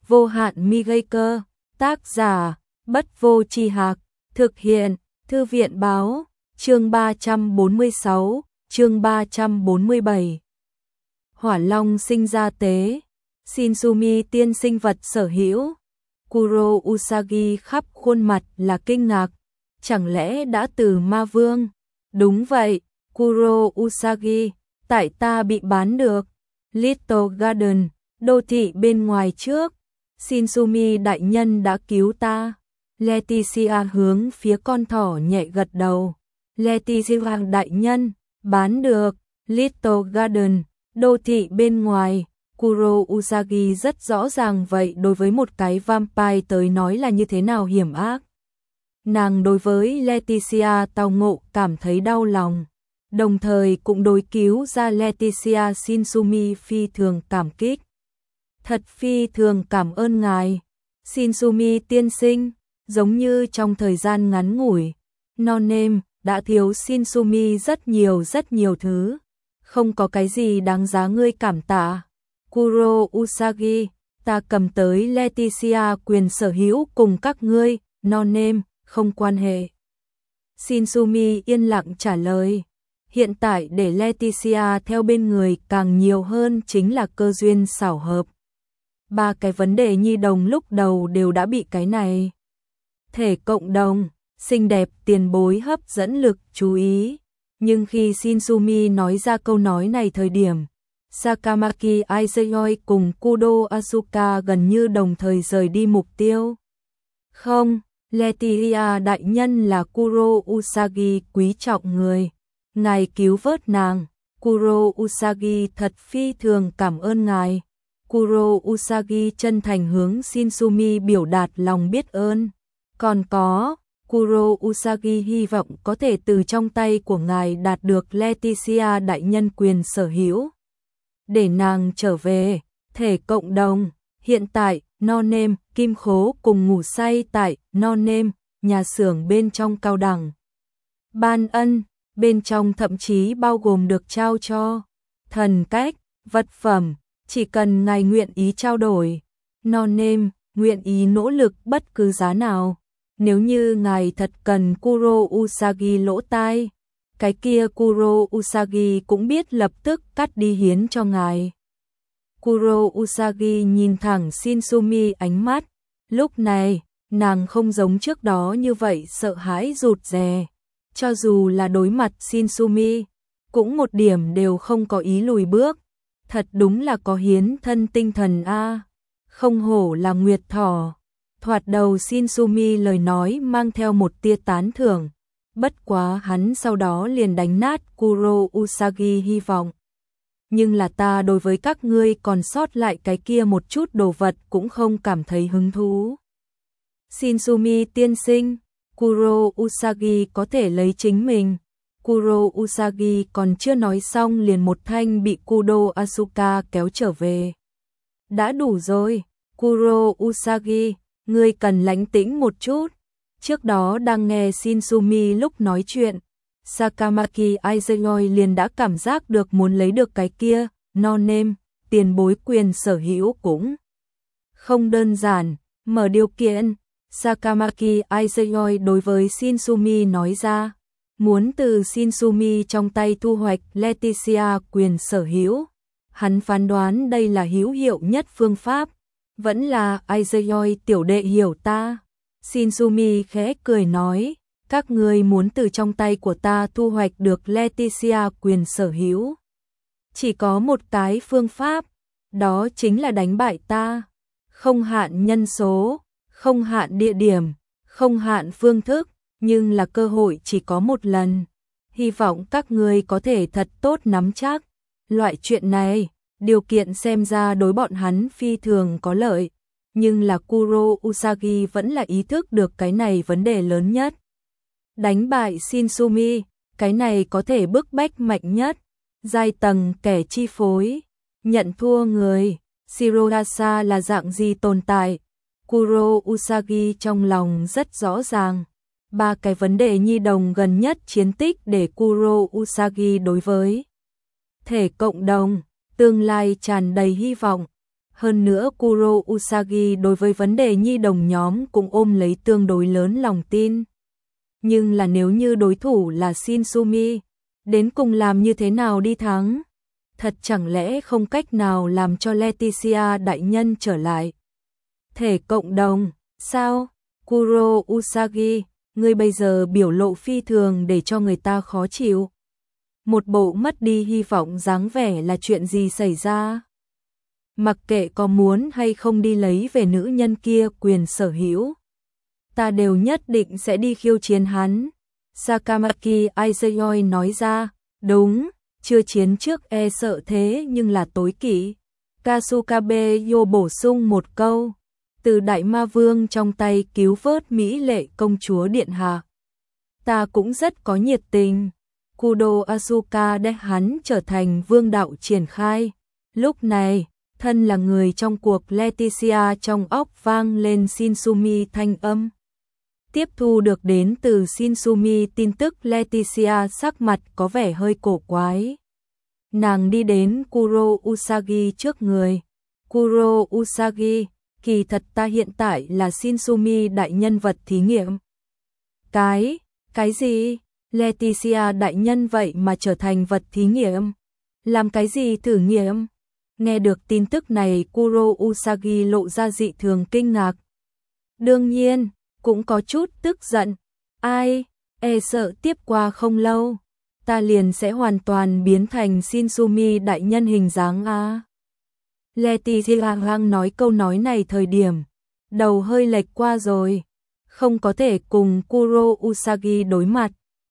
vô hạn mi gây cơ, tác giả, Bất Vô Tri Hạc, thực hiện, Thư viện báo, chương 346, chương 347. Hỏa Long sinh ra tế, Shinsumi tiên sinh vật sở hữu. Kuro Usagi khắp khuôn mặt là kinh ngạc, chẳng lẽ đã từ ma vương? Đúng vậy, Kuro Usagi, tại ta bị bán được. Little Garden, đô thị bên ngoài trước. Shinsumi đại nhân đã cứu ta. Leticia hướng phía con thỏ nhẹ gật đầu. Leticia đại nhân, bán được. Little Garden, đô thị bên ngoài. Kuro Usagi rất rõ ràng vậy đối với một cái vampire tới nói là như thế nào hiểm ác. Nàng đối với Leticia tao ngộ cảm thấy đau lòng, đồng thời cũng đối cứu ra Leticia Shinsumi phi thường cảm kích. Thật phi thường cảm ơn ngài, Shinsumi tiên sinh, giống như trong thời gian ngắn ngủi, Nonem đã thiếu Shinsumi rất nhiều thứ, không có cái gì đáng giá ngươi cảm tạ. Kuro Usagi, ta cầm tới Leticia quyền sở hữu cùng các ngươi, Nonem, không quan hệ. Shinsumi yên lặng trả lời, hiện tại để Leticia theo bên người càng nhiều hơn chính là cơ duyên xảo hợp. Ba cái vấn đề nhi đồng lúc đầu đều đã bị cái này. Thể cộng đồng, xinh đẹp tiền bối hấp dẫn lực chú ý, nhưng khi Shinsumi nói ra câu nói này thời điểm, Sakamaki Aizuyoi cùng Kudo Asuka gần như đồng thời rời đi mục tiêu. Không, Leticia đại nhân là Kuro Usagi quý trọng người. Ngài cứu vớt nàng. Kuro Usagi thật phi thường cảm ơn ngài. Kuro Usagi chân thành hướng Shinsumi biểu đạt lòng biết ơn. Còn có, Kuro Usagi hy vọng có thể từ trong tay của ngài đạt được Leticia đại nhân quyền sở hữu. Để nàng trở về, thể cộng đồng, hiện tại, Nonem, Kim Khố cùng ngủ say tại Nonem, nhà xưởng bên trong cao đẳng. Ban ân, bên trong thậm chí bao gồm được trao cho, thần cách, vật phẩm, chỉ cần ngài nguyện ý trao đổi. Nonem, nguyện ý nỗ lực bất cứ giá nào. Nếu như ngài thật cần Kuro Usagi lỗ tai, cái kia Kuro Usagi cũng biết lập tức cắt đi hiến cho ngài. Kuro Usagi nhìn thẳng Shinsumi ánh mắt, lúc này, nàng không giống trước đó như vậy sợ hãi rụt rè. Cho dù là đối mặt Shinsumi, cũng một điểm đều không có ý lùi bước. Thật đúng là có hiến thân tinh thần a, không hổ là Nguyệt Thỏ. Thoạt đầu Shinsumi lời nói mang theo một tia tán thưởng, bất quá hắn sau đó liền đánh nát Kuro Usagi hy vọng. Nhưng là ta đối với các ngươi còn sót lại cái kia một chút đồ vật cũng không cảm thấy hứng thú. Shinsumi tiên sinh, Kuro Usagi có thể lấy chính mình. Kuro Usagi còn chưa nói xong liền một thanh bị Kudo Asuka kéo trở về. Đã đủ rồi, Kuro Usagi, ngươi cần lãnh tĩnh một chút. Trước đó đang nghe Shinsumi lúc nói chuyện, Sakamaki Aizuyoi liền đã cảm giác được muốn lấy được cái kia, Nonem, tiền bối quyền sở hữu cũng không đơn giản, mở điều kiện. Sakamaki Aizuyoi đối với Shinsumi nói ra, muốn từ Shinsumi trong tay thu hoạch Leticia quyền sở hữu. Hắn phán đoán đây là hữu hiệu nhất phương pháp, vẫn là Aizuyoi tiểu đệ hiểu ta. Shinsumi khẽ cười nói, các ngươi muốn từ trong tay của ta thu hoạch được Leticia quyền sở hữu. Chỉ có một cái phương pháp, đó chính là đánh bại ta. Không hạn nhân số, không hạn địa điểm, không hạn phương thức, nhưng là cơ hội chỉ có một lần. Hy vọng các ngươi có thể thật tốt nắm chắc. Loại chuyện này, điều kiện xem ra đối bọn hắn phi thường có lợi. Nhưng là Kuro Usagi vẫn là ý thức được cái này vấn đề lớn nhất. Đánh bại Shinsumi, cái này có thể bức bách mạnh nhất. Giai tầng kẻ chi phối, nhận thua người, Shirohasa là dạng gì tồn tại. Kuro Usagi trong lòng rất rõ ràng. Ba cái vấn đề nhi đồng gần nhất chiến tích để Kuro Usagi đối với thể cộng đồng, tương lai tràn đầy hy vọng. Hơn nữa Kuro Usagi đối với vấn đề nhi đồng nhóm cũng ôm lấy tương đối lớn lòng tin. Nhưng là nếu như đối thủ là Shinsumi, đến cùng làm như thế nào đi thắng? Thật chẳng lẽ không cách nào làm cho Leticia đại nhân trở lại? Thể cộng đồng, sao? Kuro Usagi, ngươi bây giờ biểu lộ phi thường để cho người ta khó chịu. Một bộ mất đi hy vọng dáng vẻ là chuyện gì xảy ra? Mặc kệ có muốn hay không đi lấy về nữ nhân kia quyền sở hữu, ta đều nhất định sẽ đi khiêu chiến hắn. Sakamaki Aizuyoi nói ra, đúng, chưa chiến trước e sợ thế nhưng là tối kỵ. Kasukabe Yo bổ sung một câu, từ đại ma vương trong tay cứu vớt mỹ lệ công chúa điện hạ. Ta cũng rất có nhiệt tình. Kudo Asuka để hắn trở thành vương đạo triển khai. Lúc này, thân là người trong cuộc Leticia trong óc vang lên Shinsumi thanh âm. Tiếp thu được đến từ Shinsumi tin tức Leticia sắc mặt có vẻ hơi cổ quái. Nàng đi đến Kuro Usagi trước người. Kuro Usagi, kỳ thật ta hiện tại là Shinsumi đại nhân vật thí nghiệm. Cái gì? Leticia đại nhân vậy mà trở thành vật thí nghiệm? Làm cái gì thử nghiệm? Nghe được tin tức này Kuro Usagi lộ ra dị thường kinh ngạc. Đương nhiên, cũng có chút tức giận. Ai, e sợ tiếp qua không lâu, ta liền sẽ hoàn toàn biến thành Shinsumi đại nhân hình dáng a. Leticia Lang nói câu nói này thời điểm, đầu hơi lệch qua rồi, không có thể cùng Kuro Usagi đối mặt.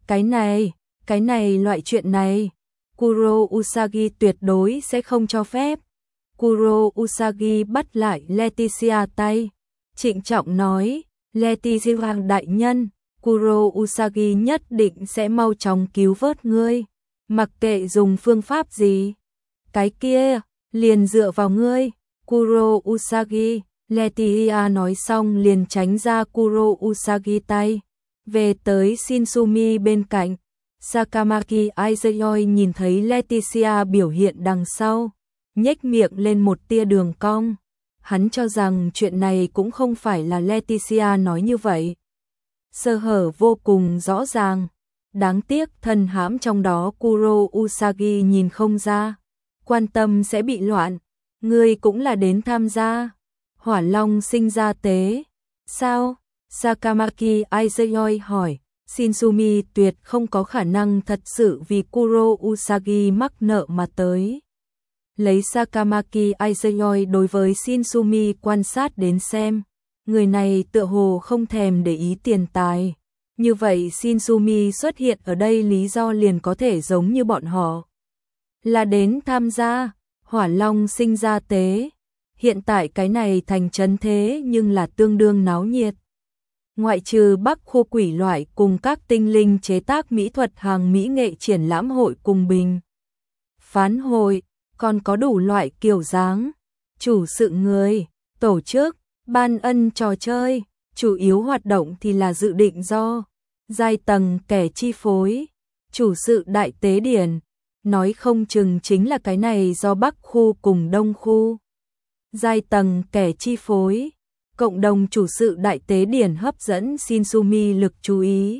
Cái này loại chuyện này, Kuro Usagi tuyệt đối sẽ không cho phép. Kuro Usagi bắt lại Leticia tay, trịnh trọng nói, Leticia đại nhân, Kuro Usagi nhất định sẽ mau chóng cứu vớt ngươi, mặc kệ dùng phương pháp gì. Cái kia, liền dựa vào ngươi, Kuro Usagi. Leticia nói xong liền tránh ra Kuro Usagi tay, về tới Shinsumi bên cạnh. Sakamaki Aizuyoi nhìn thấy Leticia biểu hiện đằng sau, nhếch miệng lên một tia đường cong. Hắn cho rằng chuyện này cũng không phải là Leticia nói như vậy. Sơ hở vô cùng rõ ràng. Đáng tiếc thân hãm trong đó Kuro Usagi nhìn không ra. Quan tâm sẽ bị loạn. Ngươi cũng là đến tham gia. Hỏa Long sinh ra tế. Sao? Sakamaki Aizuyoi hỏi. Shinsumi tuyệt không có khả năng thật sự vì Kuro Usagi mắc nợ mà tới. Lấy Sakamaki Aizuyoi đối với Shinsumi quan sát đến xem, người này tựa hồ không thèm để ý tiền tài. Như vậy Shinsumi xuất hiện ở đây lý do liền có thể giống như bọn họ. Là đến tham gia, Hỏa Long sinh ra tế. Hiện tại cái này thành trấn thế nhưng là tương đương náo nhiệt. Ngoại trừ Bắc Khu quỷ loại cùng các tinh linh chế tác mỹ thuật hàng mỹ nghệ triển lãm hội cùng bình phán hội, còn có đủ loại kiểu dáng, chủ sự người, tổ chức, ban ân trò chơi, chủ yếu hoạt động thì là dự định do giai tầng kẻ chi phối, chủ sự đại tế điển, nói không chừng chính là cái này do Bắc Khu cùng Đông Khu. Giai tầng kẻ chi phối, cộng đồng chủ sự đại tế điển hấp dẫn Shinsumi lực chú ý.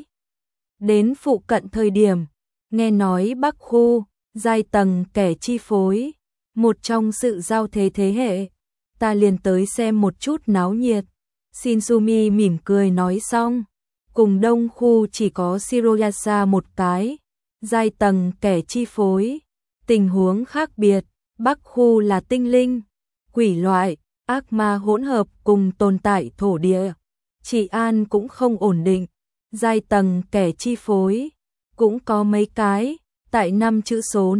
Đến phụ cận thời điểm, nghe nói Bắc Khu, giai tầng kẻ chi phối, một trong sự giao thế thế hệ, ta liền tới xem một chút náo nhiệt. Shinsumi mỉm cười nói xong, cùng Đông Khu chỉ có Shiroyasa một cái, giai tầng kẻ chi phối, tình huống khác biệt, Bắc Khu là tinh linh, quỷ loại, ác ma hỗn hợp cùng tồn tại thổ địa. Trị an cũng không ổn định, giai tầng kẻ chi phối, cũng có mấy cái, tại năm chữ số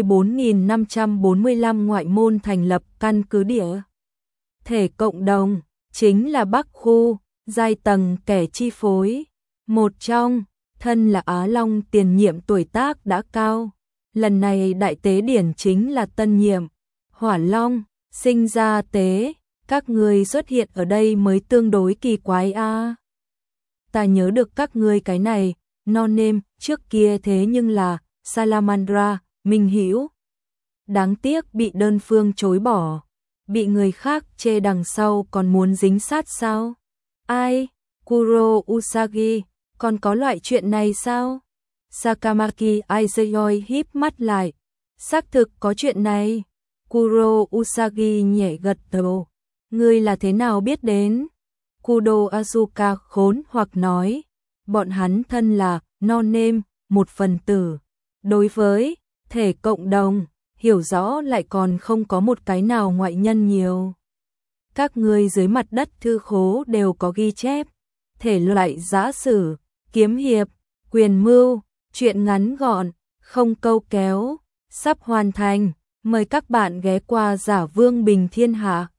54.545 ngoại môn thành lập căn cứ địa. Thể cộng đồng, chính là Bắc Khu, giai tầng kẻ chi phối. Một trong, thân là Á Long tiền nhiệm tuổi tác đã cao. Lần này đại tế điển chính là tân nhiệm, Hỏa Long, sinh ra tế. Các người xuất hiện ở đây mới tương đối kỳ quái a. Ta nhớ được các ngươi cái này, no name, trước kia thế nhưng là Salamandra, Minh Hữu. Đáng tiếc bị đơn phương chối bỏ. bị người khác chê đằng sau còn muốn dính sát sao? Ai? Kuro Usagi, còn có loại chuyện này sao? Sakamaki Aizuyoi híp mắt lại. Xác thực có chuyện này. Kuro Usagi nhẹ gật đầu. Ngươi là thế nào biết đến? Kudo Asuka khốn hoặc nói. Bọn hắn thân là non nêm, một phần tử. Đối với thể cộng đồng, hiểu rõ lại còn không có một cái nào ngoại nhân nhiều. Các ngươi dưới mặt đất thư khố đều có ghi chép. Thể loại giã sử, kiếm hiệp, quyền mưu, chuyện ngắn gọn, không câu kéo, sắp hoàn thành. Mời các bạn ghé qua Giả Vương Bình Thiên Hạ.